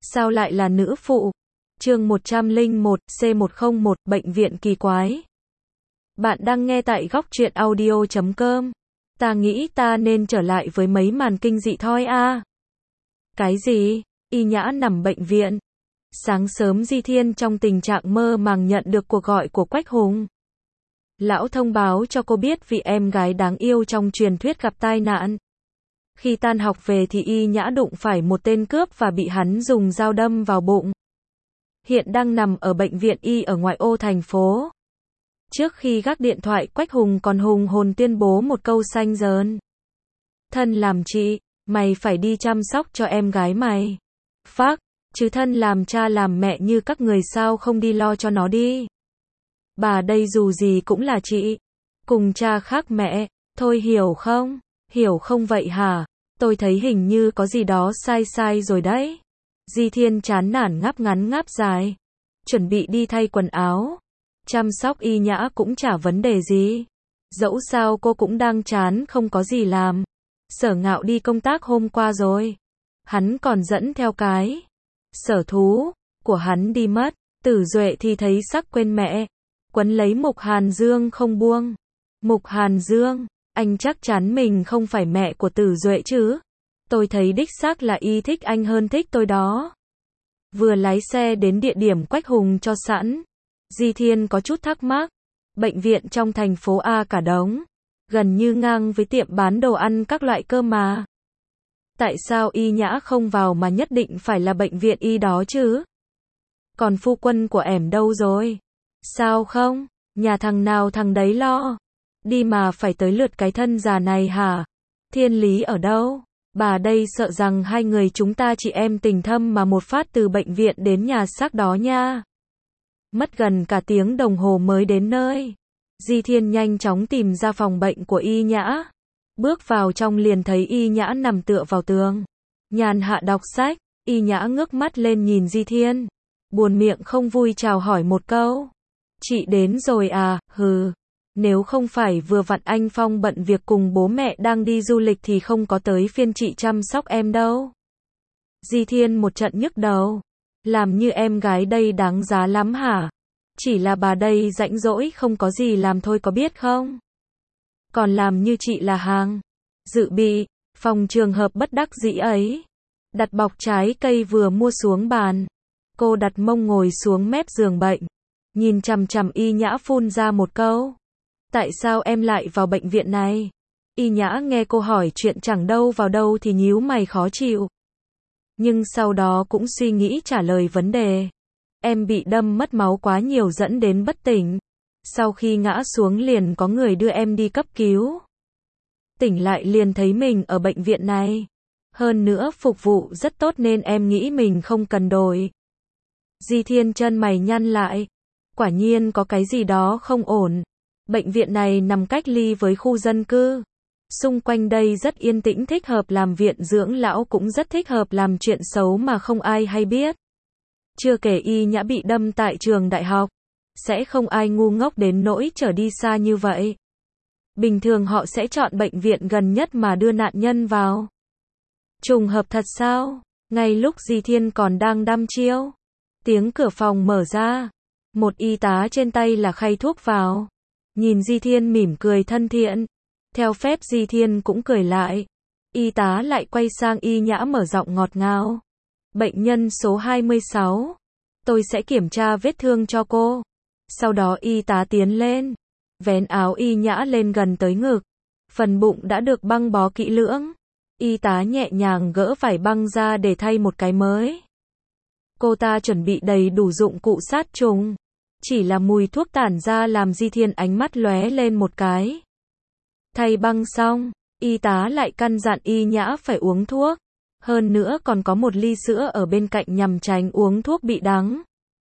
Sao lại là nữ phụ? Chương 101, C101, bệnh viện kỳ quái. Bạn đang nghe tại góc truyện audio.com. Ta nghĩ ta nên trở lại với mấy màn kinh dị thôi a. Cái gì? Y Nhã nằm bệnh viện. Sáng sớm Di Thiên trong tình trạng mơ màng nhận được cuộc gọi của Quách Hùng. Lão thông báo cho cô biết vị em gái đáng yêu trong truyền thuyết gặp tai nạn. Khi tan học về thì Y Nhã đụng phải một tên cướp và bị hắn dùng dao đâm vào bụng. Hiện đang nằm ở bệnh viện Y ở ngoại ô thành phố. Trước khi gác điện thoại, Quách Hùng còn hùng hồn tuyên bố một câu xanh dờn. Thân làm chị, mày phải đi chăm sóc cho em gái mày. Phác, chứ thân làm cha làm mẹ như các người sao không đi lo cho nó đi. Bà đây dù gì cũng là chị. Cùng cha khác mẹ, thôi hiểu không? Hiểu không vậy hả? Tôi thấy hình như có gì đó sai sai rồi đấy. Di Thiên chán nản ngáp ngắn ngáp dài. Chuẩn bị đi thay quần áo. Chăm sóc Y Nhã cũng chả vấn đề gì. Dẫu sao cô cũng đang chán không có gì làm. Sở Ngạo đi công tác hôm qua rồi. Hắn còn dẫn theo cái sở thú của hắn đi mất. Tử Duệ thì thấy sắc quên mẹ. Quấn lấy Mục Hàn Dương không buông. Mục Hàn Dương, anh chắc chắn mình không phải mẹ của Tử Duệ chứ? Tôi thấy đích xác là Y thích anh hơn thích tôi đó. Vừa lái xe đến địa điểm Quách Hùng cho sẵn, Di Thiên có chút thắc mắc. Bệnh viện trong thành phố A cả đống, gần như ngang với tiệm bán đồ ăn các loại cơ mà. Tại sao Y Nhã không vào mà nhất định phải là bệnh viện Y đó chứ? Còn phu quân của ẻm đâu rồi? Sao không? Nhà thằng nào thằng đấy lo. Đi mà phải tới lượt cái thân già này hả? Thiên Lý ở đâu? Bà đây sợ rằng hai người chúng ta chị em tình thâm mà một phát từ bệnh viện đến nhà xác đó nha. Mất gần cả tiếng đồng hồ mới đến nơi. Di Thiên nhanh chóng tìm ra phòng bệnh của Y Nhã. Bước vào trong liền thấy Y Nhã nằm tựa vào tường. Nhàn hạ đọc sách. Y Nhã ngước mắt lên nhìn Di Thiên. Buồn miệng không vui chào hỏi một câu. Chị đến rồi à? Hừ. Nếu không phải vừa vặn anh Phong bận việc cùng bố mẹ đang đi du lịch thì không có tới phiên chị chăm sóc em đâu. Di Thiên một trận nhức đầu. Làm như em gái đây đáng giá lắm hả? Chỉ là bà đây rảnh rỗi không có gì làm thôi có biết không? Còn làm như chị là hàng dự bị, phòng trường hợp bất đắc dĩ ấy. Đặt bọc trái cây vừa mua xuống bàn. Cô đặt mông ngồi xuống mép giường bệnh. Nhìn chằm chằm Y Nhã phun ra một câu. Tại sao em lại vào bệnh viện này? Y Nhã nghe cô hỏi chuyện chẳng đâu vào đâu thì nhíu mày khó chịu. Nhưng sau đó cũng suy nghĩ trả lời vấn đề. Em bị đâm mất máu quá nhiều dẫn đến bất tỉnh. Sau khi ngã xuống liền có người đưa em đi cấp cứu. Tỉnh lại liền thấy mình ở bệnh viện này. Hơn nữa phục vụ rất tốt nên em nghĩ mình không cần đổi. Di Thiên chân mày nhăn lại. Quả nhiên có cái gì đó không ổn. Bệnh viện này nằm cách ly với khu dân cư. Xung quanh đây rất yên tĩnh, thích hợp làm viện dưỡng lão, cũng rất thích hợp làm chuyện xấu mà không ai hay biết. Chưa kể Y Nhã bị đâm tại trường đại học. Sẽ không ai ngu ngốc đến nỗi trở đi xa như vậy. Bình thường họ sẽ chọn bệnh viện gần nhất mà đưa nạn nhân vào. Trùng hợp thật sao? Ngay lúc Di Thiên còn đang đăm chiêu, tiếng cửa phòng mở ra. Một y tá trên tay là khay thuốc vào. Nhìn Di Thiên mỉm cười thân thiện. Theo phép Di Thiên cũng cười lại. Y tá lại quay sang Y Nhã mở giọng ngọt ngào. Bệnh nhân số 26. Tôi sẽ kiểm tra vết thương cho cô. Sau đó y tá tiến lên. Vén áo Y Nhã lên gần tới ngực. Phần bụng đã được băng bó kỹ lưỡng. Y tá nhẹ nhàng gỡ vải băng ra để thay một cái mới. Cô ta chuẩn bị đầy đủ dụng cụ sát trùng. Chỉ là mùi thuốc tản ra làm Di Thiên ánh mắt lóe lên một cái. Thay băng xong, y tá lại căn dặn Y Nhã phải uống thuốc. Hơn nữa còn có một ly sữa ở bên cạnh nhằm tránh uống thuốc bị đắng.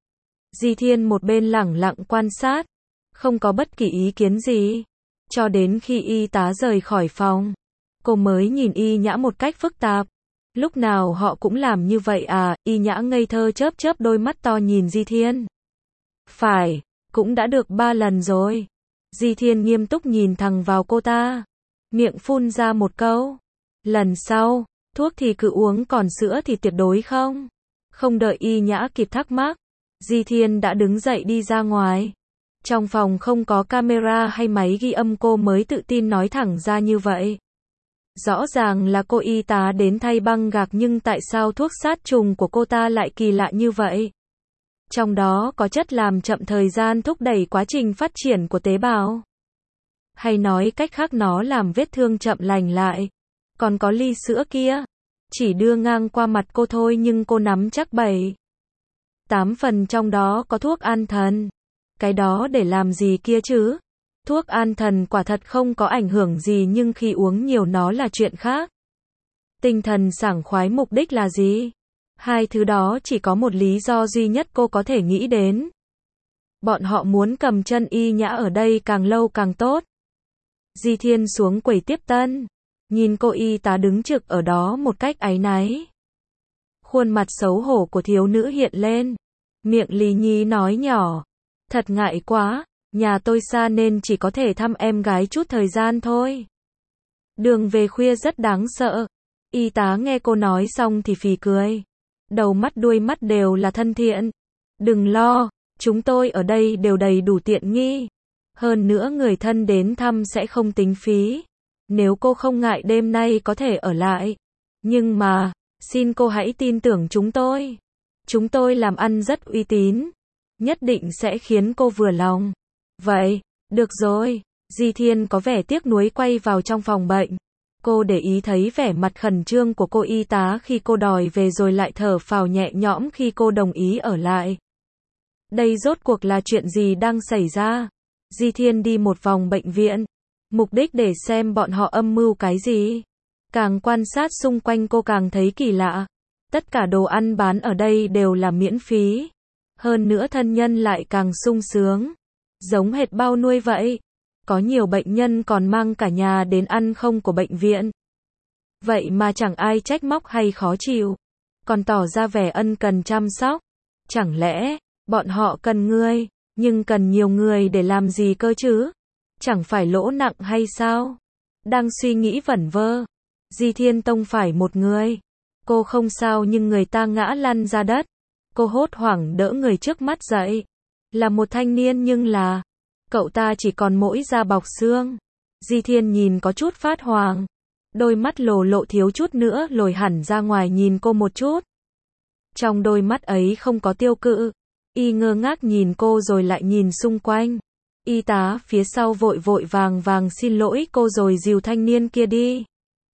Di Thiên một bên lẳng lặng quan sát, không có bất kỳ ý kiến gì. Cho đến khi y tá rời khỏi phòng, cô mới nhìn Y Nhã một cách phức tạp. Lúc nào họ cũng làm như vậy à? Y Nhã ngây thơ chớp chớp đôi mắt to nhìn Di Thiên. Phải, cũng đã được 3 lần rồi. Di Thiên nghiêm túc nhìn thẳng vào cô ta. Miệng phun ra một câu. Lần sau, thuốc thì cứ uống, còn sữa thì tuyệt đối không. Không đợi Y Nhã kịp thắc mắc, Di Thiên đã đứng dậy đi ra ngoài. Trong phòng không có camera hay máy ghi âm, cô mới tự tin nói thẳng ra như vậy. Rõ ràng là cô y tá đến thay băng gạc, nhưng tại sao thuốc sát trùng của cô ta lại kỳ lạ như vậy? Trong đó có chất làm chậm thời gian, thúc đẩy quá trình phát triển của tế bào. Hay nói cách khác, nó làm vết thương chậm lành lại. Còn có ly sữa kia, chỉ đưa ngang qua mặt cô thôi nhưng cô nắm chắc 7-8 phần trong đó có thuốc an thần. Cái đó để làm gì kia chứ? Thuốc an thần quả thật không có ảnh hưởng gì, nhưng khi uống nhiều nó là chuyện khác. Tinh thần sảng khoái, mục đích là gì? Hai thứ đó chỉ có một lý do duy nhất cô có thể nghĩ đến. Bọn họ muốn cầm chân Y Nhã ở đây càng lâu càng tốt. Di Thiên xuống quầy tiếp tân, nhìn cô y tá đứng trực ở đó một cách áy náy. Khuôn mặt xấu hổ của thiếu nữ hiện lên, miệng lì nhí nói nhỏ, thật ngại quá, nhà tôi xa nên chỉ có thể thăm em gái chút thời gian thôi. Đường về khuya rất đáng sợ. Y tá nghe cô nói xong thì phì cười. Đầu mắt đuôi mắt đều là thân thiện. Đừng lo, chúng tôi ở đây đều đầy đủ tiện nghi. Hơn nữa người thân đến thăm sẽ không tính phí. Nếu cô không ngại đêm nay có thể ở lại. Nhưng mà, xin cô hãy tin tưởng chúng tôi. Chúng tôi làm ăn rất uy tín. Nhất định sẽ khiến cô vừa lòng. Vậy, được rồi. Di Thiên có vẻ tiếc nuối quay vào trong phòng bệnh. Cô để ý thấy vẻ mặt khẩn trương của cô y tá khi cô đòi về, rồi lại thở phào nhẹ nhõm khi cô đồng ý ở lại. Đây rốt cuộc là chuyện gì đang xảy ra? Di Thiên đi một vòng bệnh viện, mục đích để xem bọn họ âm mưu cái gì. Càng quan sát xung quanh cô càng thấy kỳ lạ. Tất cả đồ ăn bán ở đây đều là miễn phí. Hơn nữa thân nhân lại càng sung sướng. Giống hệt bao nuôi vậy. Có nhiều bệnh nhân còn mang cả nhà đến ăn không của bệnh viện. Vậy mà chẳng ai trách móc hay khó chịu. Còn tỏ ra vẻ ân cần chăm sóc. Chẳng lẽ, bọn họ cần người, nhưng cần nhiều người để làm gì cơ chứ? Chẳng phải lỗ nặng hay sao? Đang suy nghĩ vẩn vơ. Di Thiên tông phải một người. Cô không sao nhưng người ta ngã lăn ra đất. Cô hốt hoảng đỡ người trước mắt dậy. Là một thanh niên nhưng là... Cậu ta chỉ còn mỗi da bọc xương. Di Thiên nhìn có chút phát hoàng. Đôi mắt lồ lộ thiếu chút nữa lồi hẳn ra ngoài nhìn cô một chút. Trong đôi mắt ấy không có tiêu cự. Y ngơ ngác nhìn cô rồi lại nhìn xung quanh. Y tá phía sau vội vội vàng vàng xin lỗi cô rồi dìu thanh niên kia đi.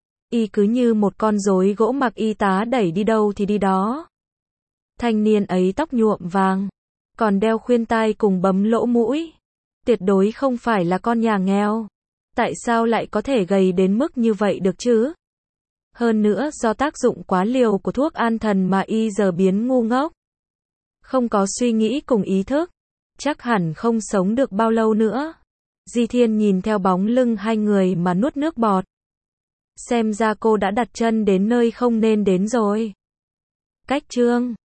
Y cứ như một con rối gỗ mặc y tá đẩy đi đâu thì đi đó. Thanh niên ấy tóc nhuộm vàng, còn đeo khuyên tai cùng bấm lỗ mũi. Tuyệt đối không phải là con nhà nghèo. Tại sao lại có thể gầy đến mức như vậy được chứ? Hơn nữa do tác dụng quá liều của thuốc an thần mà y giờ biến ngu ngốc. Không có suy nghĩ cùng ý thức. Chắc hẳn không sống được bao lâu nữa. Di Thiên nhìn theo bóng lưng hai người mà nuốt nước bọt. Xem ra cô đã đặt chân đến nơi không nên đến rồi. Cách chương